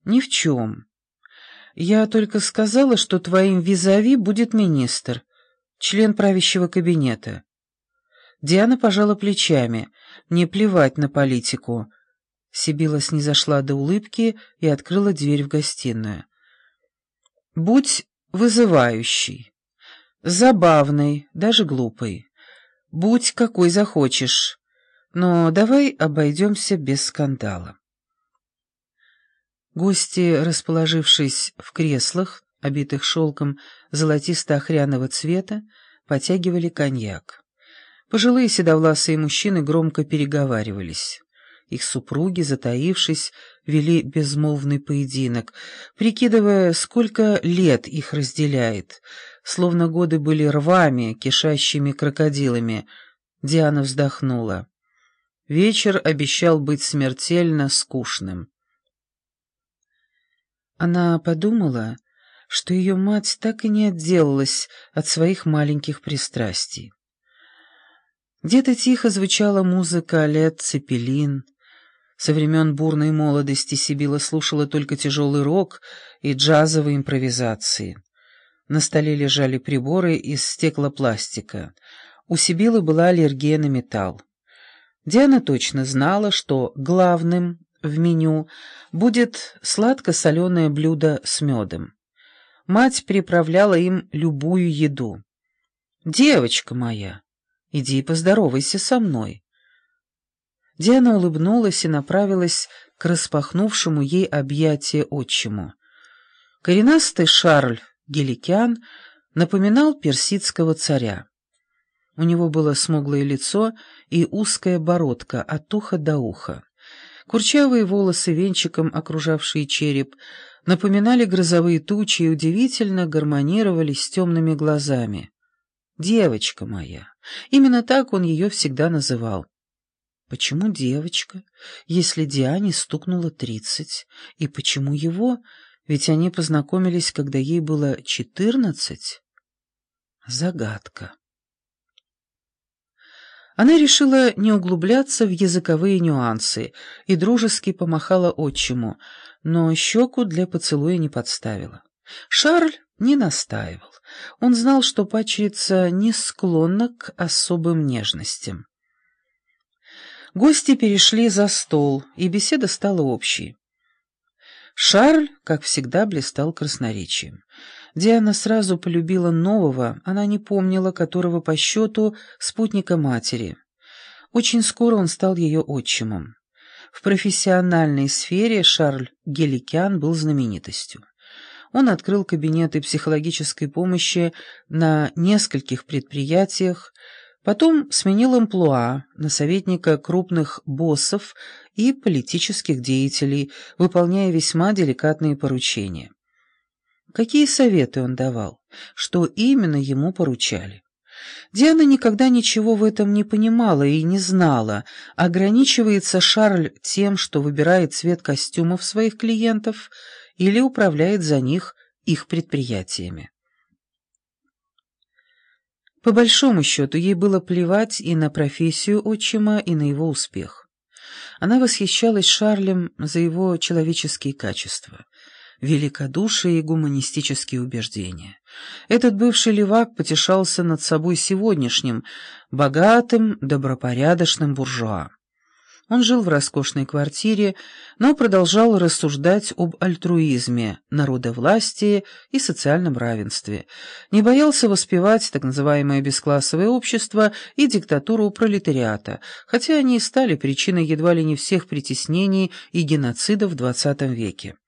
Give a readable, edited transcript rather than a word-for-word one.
«Ни в чем. Я только сказала, что твоим визави будет министр, член правящего кабинета». Диана пожала плечами. «Мне плевать на политику». Сибила снизошла до улыбки и открыла дверь в гостиную. «Будь вызывающий, забавный, даже глупый. Будь какой захочешь, но давай обойдемся без скандала». Гости, расположившись в креслах, обитых шелком золотисто-охряного цвета, потягивали коньяк. Пожилые седовласые мужчины громко переговаривались. Их супруги, затаившись, вели безмолвный поединок, прикидывая, сколько лет их разделяет, словно годы были рвами, кишащими крокодилами. Диана вздохнула. Вечер обещал быть смертельно скучным. Она подумала, что ее мать так и не отделалась от своих маленьких пристрастий. Где-то тихо звучала музыка Лед Цеппелин. Со времен бурной молодости Сибила слушала только тяжелый рок и джазовые импровизации. На столе лежали приборы из стеклопластика. У Сибилы была аллергия на металл. Диана точно знала, что главным в меню будет сладко-соленое блюдо с медом. Мать приправляла им любую еду. «Девочка моя, иди и поздоровайся со мной». Диана улыбнулась и направилась к распахнувшему ей объятия отчиму. Коренастый Шарль Геликян напоминал персидского царя. У него было смуглое лицо и узкая бородка от уха до уха. Курчавые волосы, венчиком окружавшие череп, напоминали грозовые тучи и удивительно гармонировали с темными глазами. «Девочка моя». Именно так он ее всегда называл. Почему девочка, если Диане стукнуло 30? И почему его? Ведь они познакомились, когда ей было 14. Загадка. Она решила не углубляться в языковые нюансы и дружески помахала отчиму, но щеку для поцелуя не подставила. Шарль не настаивал. Он знал, что падчерица не склонна к особым нежностям. Гости перешли за стол, и беседа стала общей. Шарль, как всегда, блистал красноречием. Диана сразу полюбила нового, она не помнила, которого по счету, спутника матери. Очень скоро он стал ее отчимом. В профессиональной сфере Шарль Геликян был знаменитостью. Он открыл кабинеты психологической помощи на нескольких предприятиях, потом сменил амплуа на советника крупных боссов и политических деятелей, выполняя весьма деликатные поручения. Какие советы он давал? Что именно ему поручали? Диана никогда ничего в этом не понимала и не знала, ограничивается Шарль тем, что выбирает цвет костюмов своих клиентов или управляет за них их предприятиями. По большому счету, ей было плевать и на профессию отчима, и на его успех. Она восхищалась Шарлем за его человеческие качества, великодушие и гуманистические убеждения. Этот бывший левак потешался над собой сегодняшним, богатым, добропорядочным буржуа. Он жил в роскошной квартире, но продолжал рассуждать об альтруизме, народовластии и социальном равенстве, не боялся воспевать так называемое бесклассовое общество и диктатуру пролетариата, хотя они и стали причиной едва ли не всех притеснений и геноцидов в XX веке.